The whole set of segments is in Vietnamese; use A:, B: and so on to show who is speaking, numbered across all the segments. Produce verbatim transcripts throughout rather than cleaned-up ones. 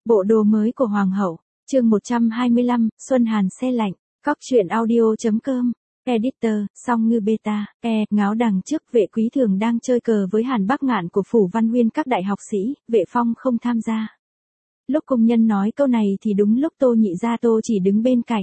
A: Bộ đồ mới của Hoàng hậu, chương một trăm hai mươi lăm, Xuân Hàn xe lạnh, Cóc truyện audio.com, Editor, Song Ngư Beta, E, ngáo đằng trước Vệ Quý Thường đang chơi cờ với Hàn Bắc Ngạn của Phủ Văn Huyên các đại học sĩ, Vệ Phong không tham gia. Lúc công nhân nói câu này thì đúng lúc Tô Nhị Gia Tô chỉ đứng bên cạnh.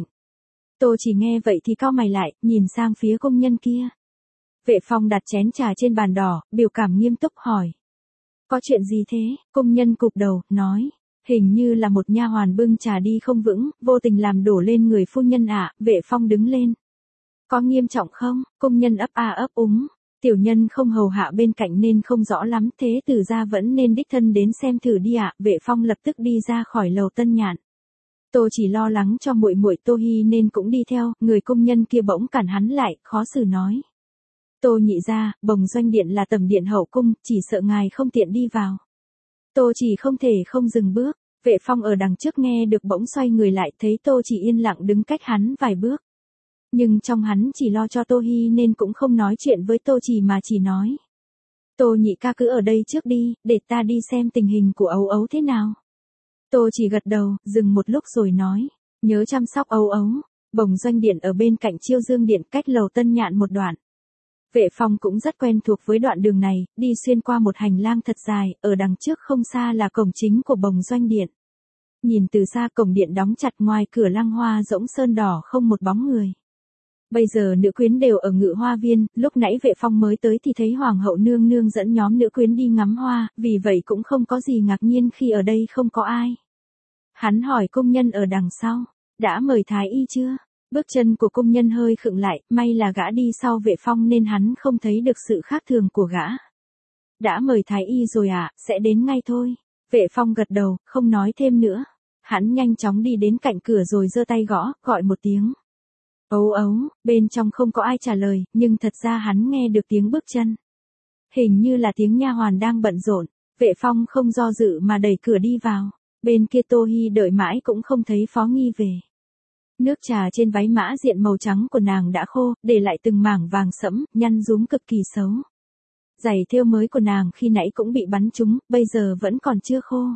A: Tô chỉ nghe vậy thì cau mày lại, nhìn sang phía công nhân kia. Vệ Phong đặt chén trà trên bàn đỏ, biểu cảm nghiêm túc hỏi. Có chuyện gì thế? Công nhân cụp đầu, nói. Hình như là một nha hoàn bưng trà đi không vững, vô tình làm đổ lên người phu nhân ạ. Vệ Phong đứng lên. Có nghiêm trọng không? Công nhân ấp a ấp úng. Tiểu nhân không hầu hạ bên cạnh nên không rõ lắm, thế từ gia vẫn nên đích thân đến xem thử đi ạ. Vệ Phong lập tức đi ra khỏi lầu Tân Nhạn. Tô chỉ lo lắng cho muội muội Tô Hi nên cũng đi theo, người công nhân kia bỗng cản hắn lại, khó xử nói. Tô Nhị Gia, Bồng Doanh Điện là tầm điện hậu cung, chỉ sợ ngài không tiện đi vào. Tô chỉ không thể không dừng bước, Vệ Phong ở đằng trước nghe được bỗng xoay người lại, thấy Tô chỉ yên lặng đứng cách hắn vài bước. Nhưng trong hắn chỉ lo cho Tô Hi nên cũng không nói chuyện với Tô chỉ mà chỉ nói. Tô Nhị ca cứ ở đây trước đi, để ta đi xem tình hình của Ấu Ấu thế nào. Tô chỉ gật đầu, dừng một lúc rồi nói, nhớ chăm sóc Ấu Ấu. Bồng Doanh Điện ở bên cạnh Chiêu Dương Điện, cách lầu Tân Nhạn một đoạn. Vệ Phong cũng rất quen thuộc với đoạn đường này, đi xuyên qua một hành lang thật dài, ở đằng trước không xa là cổng chính của Bồng Doanh Điện. Nhìn từ xa cổng điện đóng chặt, ngoài cửa lăng hoa rỗng sơn đỏ không một bóng người. Bây giờ nữ quyến đều ở Ngự Hoa Viên, lúc nãy Vệ Phong mới tới thì thấy Hoàng hậu nương nương dẫn nhóm nữ quyến đi ngắm hoa, vì vậy cũng không có gì ngạc nhiên khi ở đây không có ai. Hắn hỏi công nhân ở đằng sau, đã mời thái y chưa? Bước chân của công nhân hơi khựng lại, may là gã đi sau Vệ Phong nên hắn không thấy được sự khác thường của gã. Đã mời thái y rồi ạ, à, sẽ đến ngay thôi. Vệ Phong gật đầu, không nói thêm nữa. Hắn nhanh chóng đi đến cạnh cửa rồi giơ tay gõ, gọi một tiếng. Ấu Ấu, bên trong không có ai trả lời, nhưng thật ra hắn nghe được tiếng bước chân. Hình như là tiếng nha hoàn đang bận rộn. Vệ Phong không do dự mà đẩy cửa đi vào. Bên kia Tô Hi đợi mãi cũng không thấy Phó Nghi về. Nước trà trên váy mã diện màu trắng của nàng đã khô, để lại từng mảng vàng sẫm, nhăn rúm cực kỳ xấu. Giày thêu mới của nàng khi nãy cũng bị bắn trúng, bây giờ vẫn còn chưa khô.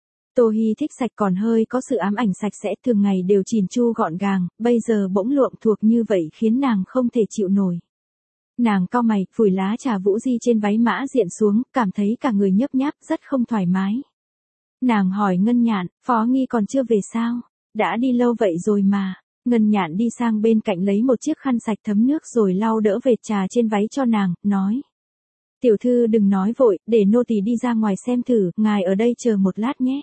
A: Tô Hi thích sạch còn hơi có sự ám ảnh sạch sẽ, thường ngày đều chỉn chu gọn gàng, bây giờ bỗng luộm thuột như vậy khiến nàng không thể chịu nổi. Nàng cau mày, phủi lá trà vũ di trên váy mã diện xuống, cảm thấy cả người nhấp nháp, rất không thoải mái. Nàng hỏi Ngân Nhạn, Phó Nghi còn chưa về sao? Đã đi lâu vậy rồi mà. Ngân Nhạn đi sang bên cạnh lấy một chiếc khăn sạch thấm nước rồi lau đỡ vệt trà trên váy cho nàng, nói. Tiểu thư đừng nói vội, để nô tỳ đi ra ngoài xem thử, ngài ở đây chờ một lát nhé.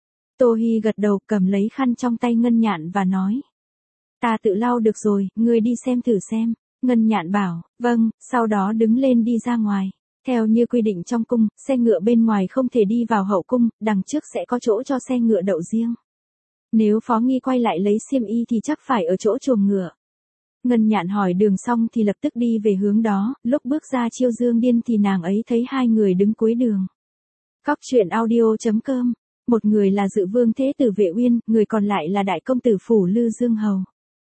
A: Tô Hi gật đầu, cầm lấy khăn trong tay Ngân Nhạn và nói. Ta tự lau được rồi, ngươi đi xem thử xem. Ngân Nhạn bảo, vâng, sau đó đứng lên đi ra ngoài. Theo như quy định trong cung, xe ngựa bên ngoài không thể đi vào hậu cung, đằng trước sẽ có chỗ cho xe ngựa đậu riêng. Nếu Phó Nghi quay lại lấy xiêm y thì chắc phải ở chỗ chuồng ngựa. Ngân Nhạn hỏi đường xong thì lập tức đi về hướng đó, lúc bước ra Chiêu Dương Điên thì nàng ấy thấy hai người đứng cuối đường. Cóc truyện audio.com, một người là Dự Vương Thế Tử Vệ Uyên, người còn lại là Đại Công Tử Phủ Lư Dương Hầu.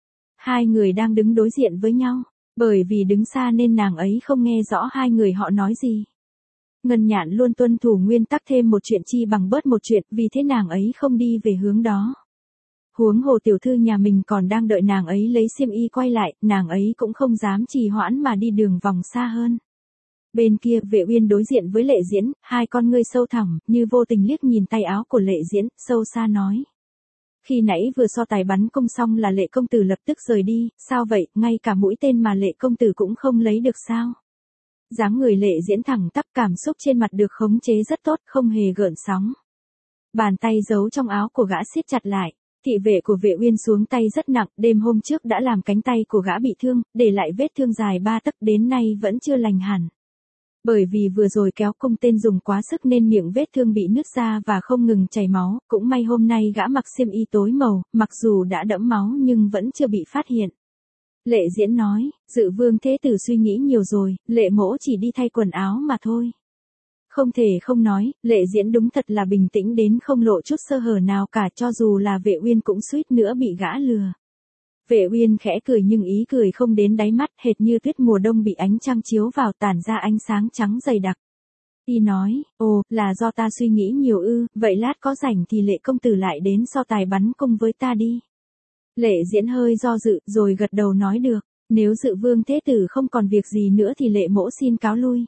A: Hai người đang đứng đối diện với nhau, bởi vì đứng xa nên nàng ấy không nghe rõ hai người họ nói gì. Ngân Nhạn luôn tuân thủ nguyên tắc thêm một chuyện chi bằng bớt một chuyện, vì thế nàng ấy không đi về hướng đó. Huống hồ tiểu thư nhà mình còn đang đợi nàng ấy lấy xiêm y quay lại, nàng ấy cũng không dám trì hoãn mà đi đường vòng xa hơn. Bên kia Vệ Uyên đối diện với Lệ Diễn, hai con ngươi sâu thẳm, như vô tình liếc nhìn tay áo của Lệ Diễn, sâu xa nói. Khi nãy vừa so tài bắn cung xong là Lệ công tử lập tức rời đi, sao vậy, ngay cả mũi tên mà Lệ công tử cũng không lấy được sao? Dáng người Lệ Diễn thẳng tắp, cảm xúc trên mặt được khống chế rất tốt, không hề gợn sóng. Bàn tay giấu trong áo của gã siết chặt lại. Thị vệ của Vệ Uyên xuống tay rất nặng, đêm hôm trước đã làm cánh tay của gã bị thương, để lại vết thương dài ba tấc đến nay vẫn chưa lành hẳn. Bởi vì vừa rồi kéo cung tên dùng quá sức nên miệng vết thương bị nứt ra và không ngừng chảy máu, cũng may hôm nay gã mặc xiêm y tối màu, mặc dù đã đẫm máu nhưng vẫn chưa bị phát hiện. Lệ Diễn nói, Dự Vương Thế Tử suy nghĩ nhiều rồi, Lệ mỗ chỉ đi thay quần áo mà thôi. Không thể không nói, Lệ Diễn đúng thật là bình tĩnh đến không lộ chút sơ hở nào cả, cho dù là Vệ Uyên cũng suýt nữa bị gã lừa. Vệ Uyên khẽ cười nhưng ý cười không đến đáy mắt, hệt như tuyết mùa đông bị ánh trăng chiếu vào tản ra ánh sáng trắng dày đặc. Y nói, ồ, là do ta suy nghĩ nhiều ư, vậy lát có rảnh thì Lệ công tử lại đến so tài bắn cung với ta đi. Lệ Diễn hơi do dự, rồi gật đầu nói được, nếu Dự Vương Thế Tử không còn việc gì nữa thì Lệ mỗ xin cáo lui.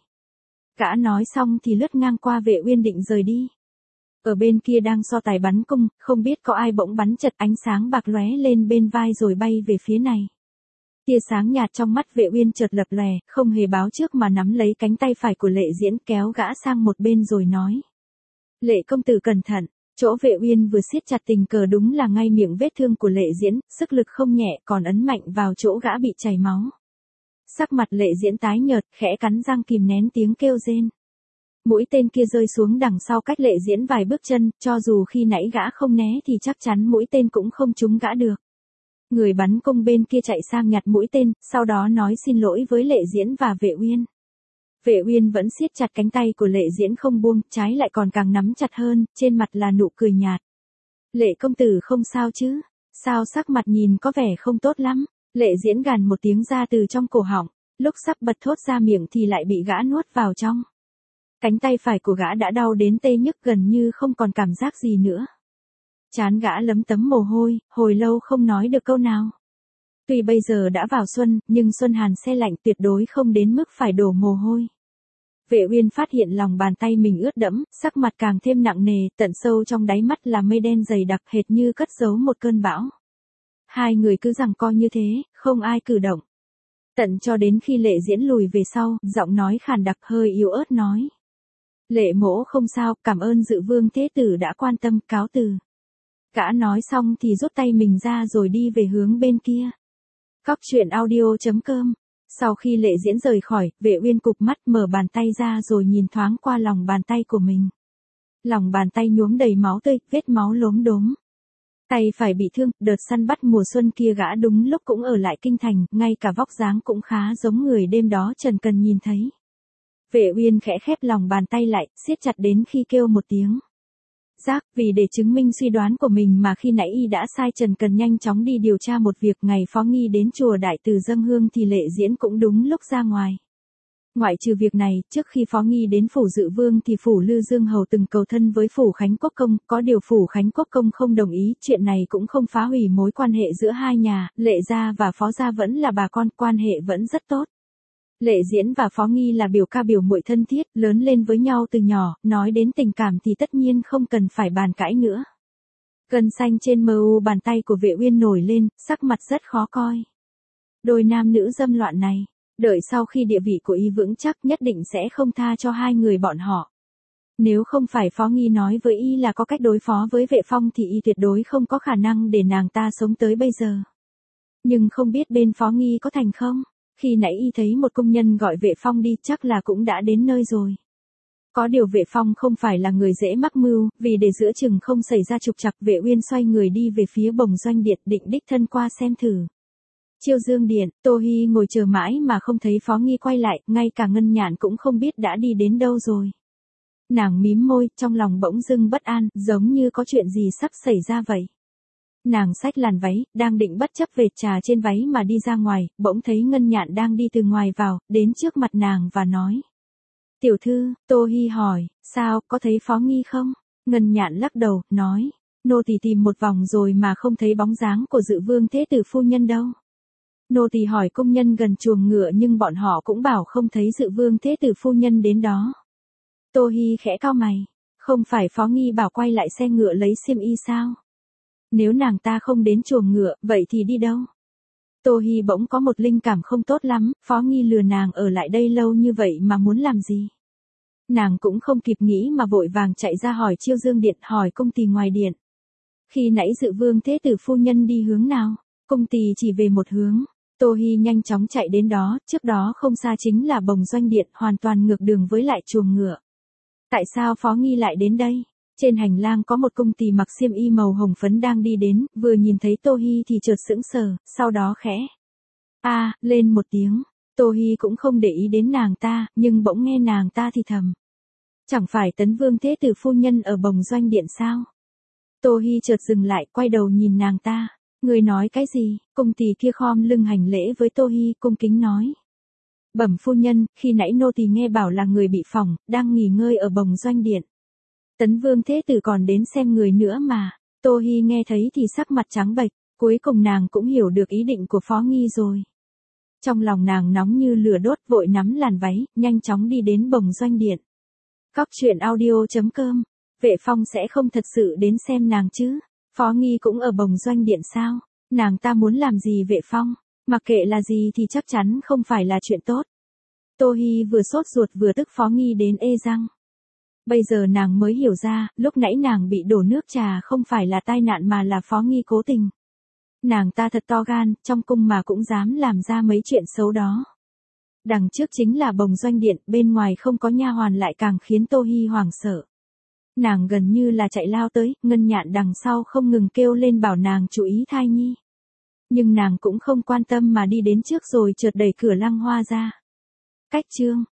A: Gã nói xong thì lướt ngang qua Vệ Uyên định rời đi. Ở bên kia đang so tài bắn cung, không biết có ai bỗng bắn chật ánh sáng bạc lóe lên bên vai rồi bay về phía này. Tia sáng nhạt trong mắt Vệ Uyên chợt lập lòe, không hề báo trước mà nắm lấy cánh tay phải của Lệ Diễn kéo gã sang một bên rồi nói. Lệ công tử cẩn thận, chỗ Vệ Uyên vừa siết chặt tình cờ đúng là ngay miệng vết thương của Lệ Diễn, sức lực không nhẹ còn ấn mạnh vào chỗ gã bị chảy máu. Sắc mặt Lệ Diễn tái nhợt, khẽ cắn răng kìm nén tiếng kêu rên. Mũi tên kia rơi xuống đằng sau cách Lệ Diễn vài bước chân, cho dù khi nãy gã không né thì chắc chắn mũi tên cũng không trúng gã được. Người bắn cung bên kia chạy sang nhặt mũi tên, sau đó nói xin lỗi với Lệ Diễn và Vệ Uyên. Vệ Uyên vẫn siết chặt cánh tay của Lệ Diễn không buông, trái lại còn càng nắm chặt hơn, trên mặt là nụ cười nhạt. Lệ công tử không sao chứ? Sao sắc mặt nhìn có vẻ không tốt lắm? Lệ Diễn gằn một tiếng ra từ trong cổ họng, lúc sắp bật thốt ra miệng thì lại bị gã nuốt vào trong. Cánh tay phải của gã đã đau đến tê nhức gần như không còn cảm giác gì nữa. Trán gã lấm tấm mồ hôi, hồi lâu không nói được câu nào. Tuy bây giờ đã vào xuân, nhưng xuân hàn se lạnh tuyệt đối không đến mức phải đổ mồ hôi. Vệ Uyên phát hiện lòng bàn tay mình ướt đẫm, sắc mặt càng thêm nặng nề, tận sâu trong đáy mắt là mây đen dày đặc hệt như cất giấu một cơn bão. Hai người cứ giằng co như thế, không ai cử động. Tận cho đến khi Lệ Diễn lùi về sau, giọng nói khàn đặc hơi yếu ớt nói. Lệ mỗ không sao, cảm ơn Dự Vương Thế Tử đã quan tâm, cáo từ. Gã nói xong thì rút tay mình ra rồi đi về hướng bên kia. Cóc truyện audio chấm com. Sau khi Lệ Diễn rời khỏi, Vệ Uyên cụp mắt mở bàn tay ra rồi nhìn thoáng qua lòng bàn tay của mình. Lòng bàn tay nhuốm đầy máu tươi, vết máu lốm đốm. Tay phải bị thương, đợt săn bắt mùa xuân kia gã đúng lúc cũng ở lại kinh thành, ngay cả vóc dáng cũng khá giống người đêm đó Trần Cần nhìn thấy. Vệ Uyên khẽ khép lòng bàn tay lại, siết chặt đến khi kêu một tiếng. Giác, vì để chứng minh suy đoán của mình mà khi nãy y đã sai Trần Cần nhanh chóng đi điều tra một việc. Ngày Phó Nghi đến chùa Đại Từ dâng hương thì Lệ Diễn cũng đúng lúc ra ngoài. Ngoại trừ việc này, trước khi Phó Nghi đến phủ Dự Vương thì phủ Lư Dương Hầu từng cầu thân với phủ Khánh Quốc Công, có điều phủ Khánh Quốc Công không đồng ý, chuyện này cũng không phá hủy mối quan hệ giữa hai nhà, Lệ gia và Phó gia vẫn là bà con, quan hệ vẫn rất tốt. Lệ Diễn và Phó Nghi là biểu ca biểu muội thân thiết, lớn lên với nhau từ nhỏ, nói đến tình cảm thì tất nhiên không cần phải bàn cãi nữa. Gân xanh trên mờ u bàn tay của Vệ Uyên nổi lên, sắc mặt rất khó coi. Đôi nam nữ dâm loạn này, đợi sau khi địa vị của y vững chắc nhất định sẽ không tha cho hai người bọn họ. Nếu không phải Phó Nghi nói với y là có cách đối phó với Vệ Phong thì y tuyệt đối không có khả năng để nàng ta sống tới bây giờ. Nhưng không biết bên Phó Nghi có thành không? Khi nãy y thấy một công nhân gọi Vệ Phong đi, chắc là cũng đã đến nơi rồi. Có điều Vệ Phong không phải là người dễ mắc mưu, vì để giữa chừng không xảy ra trục trặc, Vệ Uyên xoay người đi về phía Bồng Doanh Điện định đích thân qua xem thử. Chiêu Dương Điện, Tô Hi ngồi chờ mãi mà không thấy Phó Nghi quay lại, ngay cả Ngân Nhạn cũng không biết đã đi đến đâu rồi. Nàng mím môi, trong lòng bỗng dưng bất an, giống như có chuyện gì sắp xảy ra vậy. Nàng xách làn váy, đang định bất chấp vệt trà trên váy mà đi ra ngoài, bỗng thấy Ngân Nhạn đang đi từ ngoài vào, đến trước mặt nàng và nói. Tiểu thư, Tô Hi hỏi, sao, có thấy Phó Nghi không? Ngân Nhạn lắc đầu, nói, nô tỳ tìm một vòng rồi mà không thấy bóng dáng của Dự Vương Thế Tử phu nhân đâu. Nô tỳ hỏi công nhân gần chuồng ngựa nhưng bọn họ cũng bảo không thấy Dự Vương Thế Tử phu nhân đến đó. Tô Hi khẽ cau mày, không phải Phó Nghi bảo quay lại xe ngựa lấy xiêm y sao? Nếu nàng ta không đến chuồng ngựa, vậy thì đi đâu? Tô Hi bỗng có một linh cảm không tốt lắm, Phó Nghi lừa nàng ở lại đây lâu như vậy mà muốn làm gì? Nàng cũng không kịp nghĩ mà vội vàng chạy ra hỏi Chiêu Dương Điện, hỏi cung tỳ ngoài điện. Khi nãy Dự Vương Thế Tử phu nhân đi hướng nào? Cung tỳ chỉ về một hướng. Tô Hi nhanh chóng chạy đến đó, trước đó không xa chính là Bồng Doanh Điện, hoàn toàn ngược đường với lại chuồng ngựa. Tại sao Phó Nghi lại đến đây? Trên hành lang có một cung tỳ mặc xiêm y màu hồng phấn đang đi đến, vừa nhìn thấy Tô Hi thì chợt sững sờ, sau đó khẽ a à, lên một tiếng. Tô Hi cũng không để ý đến nàng ta, nhưng bỗng nghe nàng ta thì thầm. Chẳng phải Tấn Vương Thế Tử phu nhân ở Bồng Doanh Điện sao? Tô Hi chợt dừng lại, quay đầu nhìn nàng ta. Người nói cái gì? Cung tỳ kia khom lưng hành lễ với Tô Hi, cung kính nói. Bẩm phu nhân, khi nãy nô tỳ nghe bảo là người bị phỏng, đang nghỉ ngơi ở bồng doanh điện. Tấn Vương Thế Tử còn đến xem người nữa mà. Tô Hi nghe thấy thì sắc mặt trắng bệch, cuối cùng nàng cũng hiểu được ý định của Phó Nghi rồi. Trong lòng nàng nóng như lửa đốt, vội nắm làn váy, nhanh chóng đi đến bồng doanh điện. Cóc truyện audio chấm com. Vệ Phong sẽ không thật sự đến xem nàng chứ? Phó Nghi cũng ở bồng doanh điện sao? Nàng ta muốn làm gì Vệ Phong? Mặc kệ là gì thì chắc chắn không phải là chuyện tốt. Tô Hi vừa sốt ruột vừa tức Phó Nghi đến ê răng. Bây giờ nàng mới hiểu ra, lúc nãy nàng bị đổ nước trà không phải là tai nạn mà là Phó Nghi cố tình. Nàng ta thật to gan, trong cung mà cũng dám làm ra mấy chuyện xấu đó. Đằng trước chính là bồng doanh điện, bên ngoài không có nha hoàn lại càng khiến Tô Hi hoảng sợ. Nàng gần như là chạy lao tới, Ngân Nhạn đằng sau không ngừng kêu lên bảo nàng chú ý thai nhi. Nhưng nàng cũng không quan tâm mà đi đến trước rồi chợt đẩy cửa Lăng Hoa ra. Cách chương